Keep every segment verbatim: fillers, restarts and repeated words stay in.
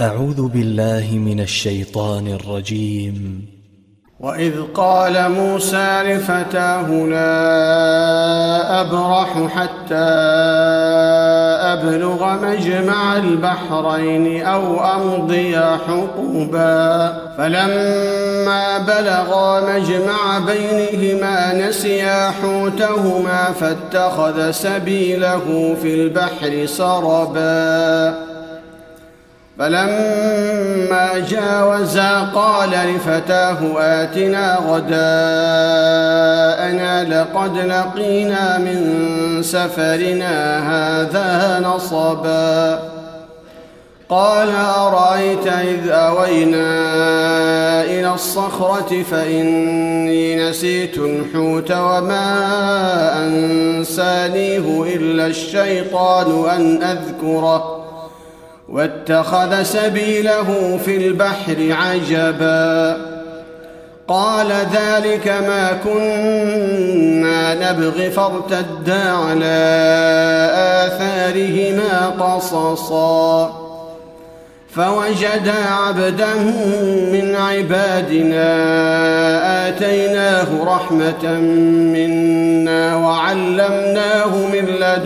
أعوذ بالله من الشيطان الرجيم. وإذ قال موسى لفتاه لا أبرح حتى أبلغ مجمع البحرين أو أمضي حقبا فلما بلغا مجمع بينهما نسيا حوتهما فاتخذ سبيله في البحر سربا فلما جاوزا قال لفتاه آتنا غداءنا لقد لقينا من سفرنا هذا نصبا قال أرأيت إذ أوينا إلى الصخرة فإني نسيت الحوت وما أنسانيه إلا الشيطان أن أذكره واتخذ سبيله في البحر عجبا قال ذلك ما كنا نبغي فارتدا على آثارهما قصصا فوجدا عبدا من عبادنا آتيناه رحمة منا وعلمناه من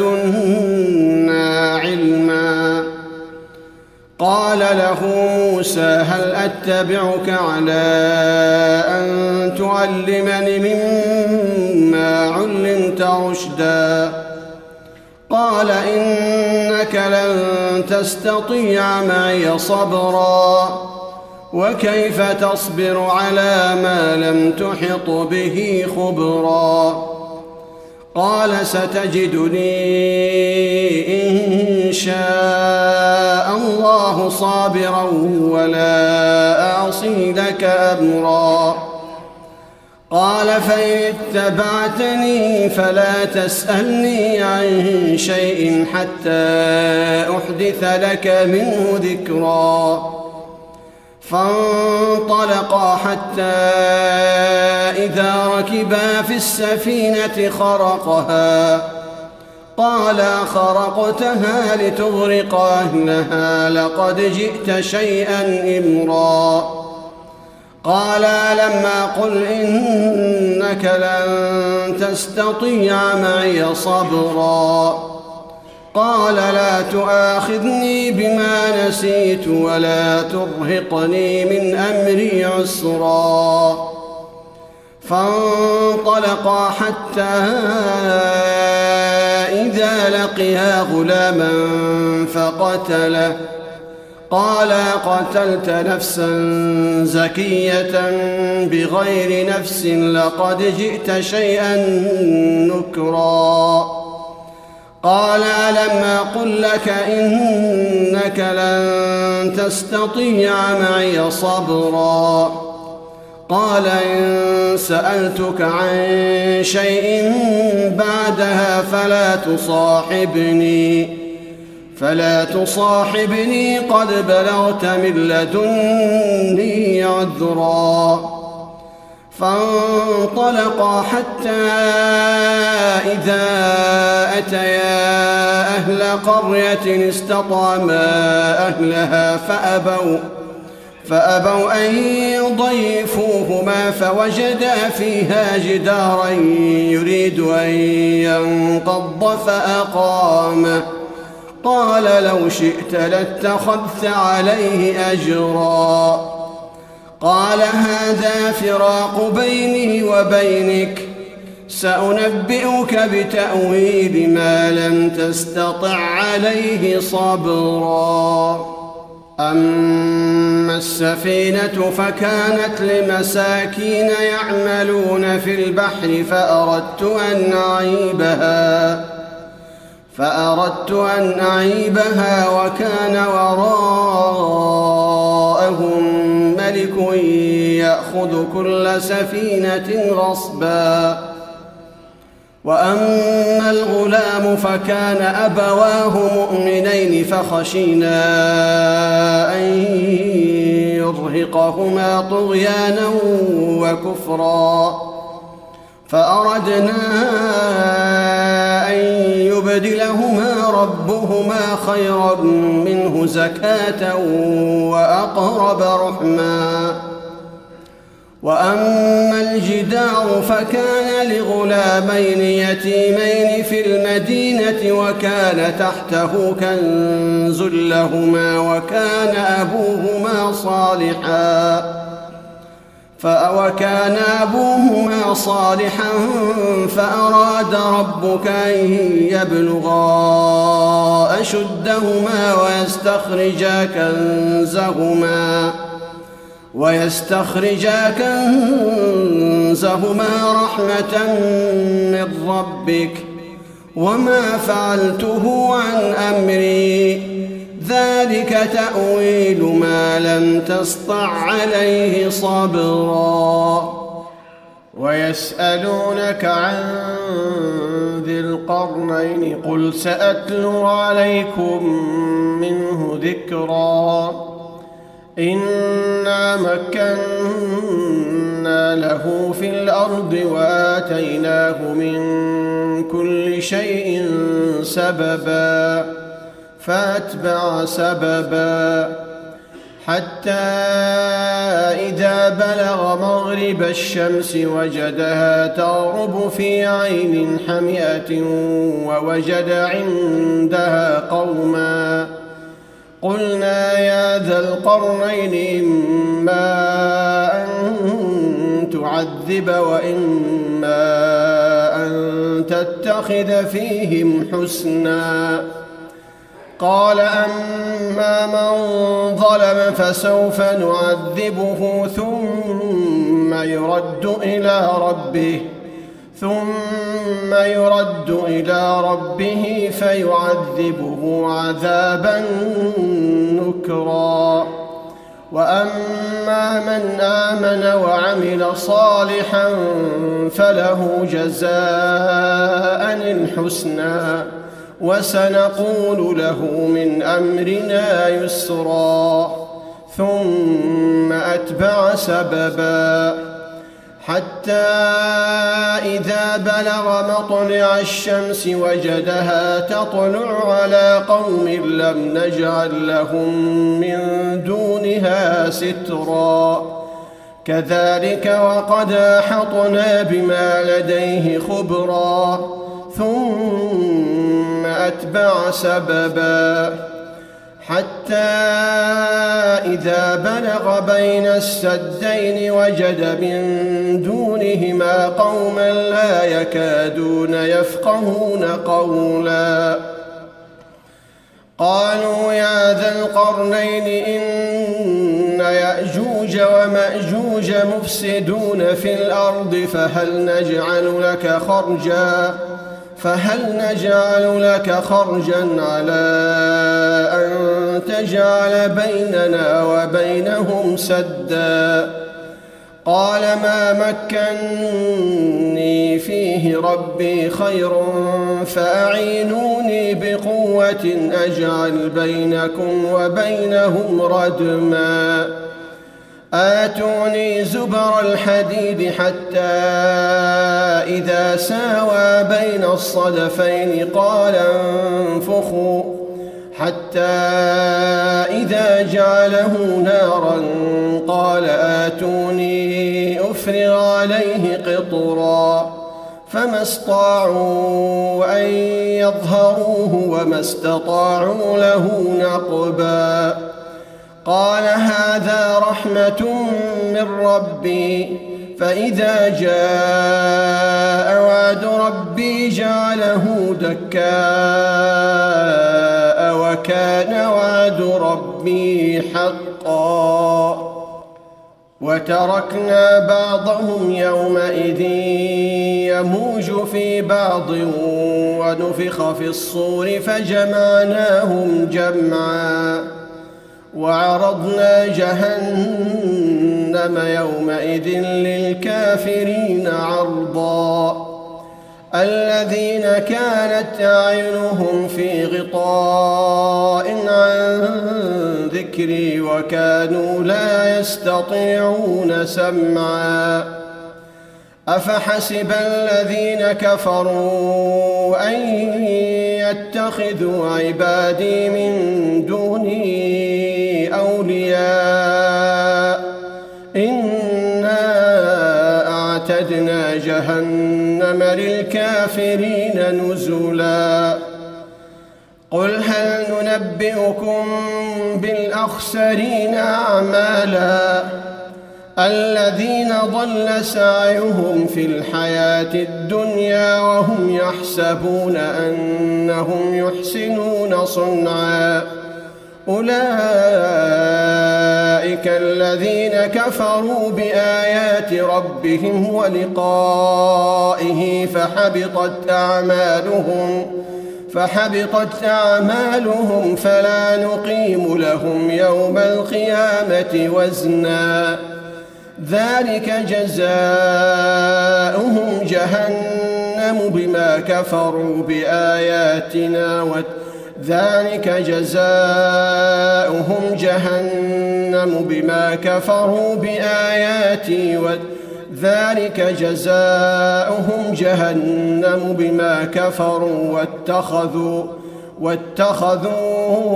لدنا علما قال له موسى هل أتبعك على أن تعلمني مما علمت رشدا قال إنك لن تستطيع معي صبرا وكيف تصبر على ما لم تحط به خبرا قال ستجدني إن شاء الله صابرا ولا أعصي لك أمرا قال فإن اتبعتني فلا تسألني عن شيء حتى أحدث لك منه ذكرا فانطلقا حتى إذا ركبا في السفينة خرقها قال خرقتها لتغرق أهلها لقد جئت شيئا إمرا قال لما قل إنك لن تستطيع معي صبرا قال لا تؤاخذني بما نسيت ولا ترهقني من أمري عسرا فانطلقا حتى إذا لقيا غلاما فقتله قال قتلت نفسا زكية بغير نفس لقد جئت شيئا نكرا قال ألم أقل لك إنك لن تستطيع معي صبرا قال إن سألتك عن شيء بعدها فلا تصاحبني فلا تصاحبني قد بلغت من لدني عذرا فانطلقا حتى إذا أتيا أهل قرية استطعما أهلها فأبوا فأبوا أن يضيفوهما فوجدا فيها جدارا يريد أن ينقض فأقامه قال لو شئت لاتخذت عليه أجرا قال هذا فراق بيني وبينك سأنبئك بتأويل ما لم تستطع عليه صبرا أما السفينة فكانت لمساكين يعملون في البحر فأردت أن أعيبها فأردت أن أعيبها وكان وراءهم ملك يأخذ كل سفينة غصبا وأما الغلام فكان أبواه مؤمنين فخشينا أن يرهقهما طغيانا وكفرا فأردنا أن يبدلهما ليبدلهما ربهما خيرا منه زكاة وأقرب رحما. وأما الجدار فكان لغلامين يتيمين في المدينة وكان تحته كنز لهما وكان أبوهما صالحا وكان أبوهما صالحا فأراد ربك أن يبلغا أشدهما ويستخرجا كنزهما ويستخرجا كنزهما رحمة من ربك وما فعلته عن أمري ذلك تأويل ما لم تسطع عليه صبرا. ويسألونك عن ذي القرنين قل سأتلو عليكم منه ذكرا. إنا مكنا له في الأرض وآتيناه من كل شيء سببا فأتبع سببا حتى إذا بلغ مغرب الشمس وجدها تغرب في عين حمئة ووجد عندها قوما قلنا يا ذا القرنين إما أن تعذب وإما أن تتخذ فيهم حسنا. قال أما من ظلم فسوف نعذبه ثم يرد إلى ربه ثم يرد إلى ربه فيعذبه عذابا نكرا. وأما من آمن وعمل صالحا فله جزاء الحسنى وسنقول له من أمرنا يسرا. ثم أتبع سببا حتى إذا بلغ مطلع الشمس وجدها تطلع على قوم لم نجعل لهم من دونها سترا. كذلك وقد أحطنا بما لديه خبرا. ثم أتبع سببا حتى إذا بلغ بين السدين وجد من دونهما قوما لا يكادون يفقهون قولا. قالوا يا ذا القرنين إن يأجوج ومأجوج مفسدون في الأرض فهل نجعل لك خرجا فهل نجعل لك خرجا على أن تجعل بيننا وبينهم سدا. قال ما مكني فيه ربي خير فأعينوني بقوة أجعل بينكم وبينهم ردما. آتوني زبر الحديد حتى إذا ساوى بين الصدفين قال انفخوا حتى إذا جعله نارا قال آتوني أفرغ عليه قطرا. فما استطاعوا أن يظهروه وما استطاعوا له نقبا. قال هذا رحمة من ربي فإذا جاء وعد ربي جعله دكاء وكان وعد ربي حقا. وتركنا بعضهم يومئذ يموج في بعض ونفخ في الصور فجمعناهم جمعا. وعرضنا جهنم يومئذ للكافرين عرضا. الذين كانت أعينهم في غطاء عن ذكري وكانوا لا يستطيعون سمعا. أفحسب الذين كفروا أن يتخذوا عبادي من دوني أولياء إنا أعتدنا جهنم للكافرين نزلا قل هل ننبئكم بالأخسرين أعمالا الذين ضل سعيهم في الحياة الدنيا وهم يحسبون أنهم يحسنون صنعا أولئك الذين كفروا بآيات ربهم ولقائه فحبطت أعمالهم فحبطت أعمالهم فلا نقيم لهم يوم القيامة وزنا ذلك جزاؤهم جهنم بما كفروا بآياتنا ذلك جزاؤهم جهنم بما كفروا بآياتي ذلك جزاؤهم جهنم بما كفروا واتخذوا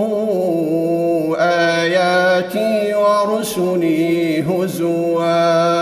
واتخذوا آياتي ورسلي هزوا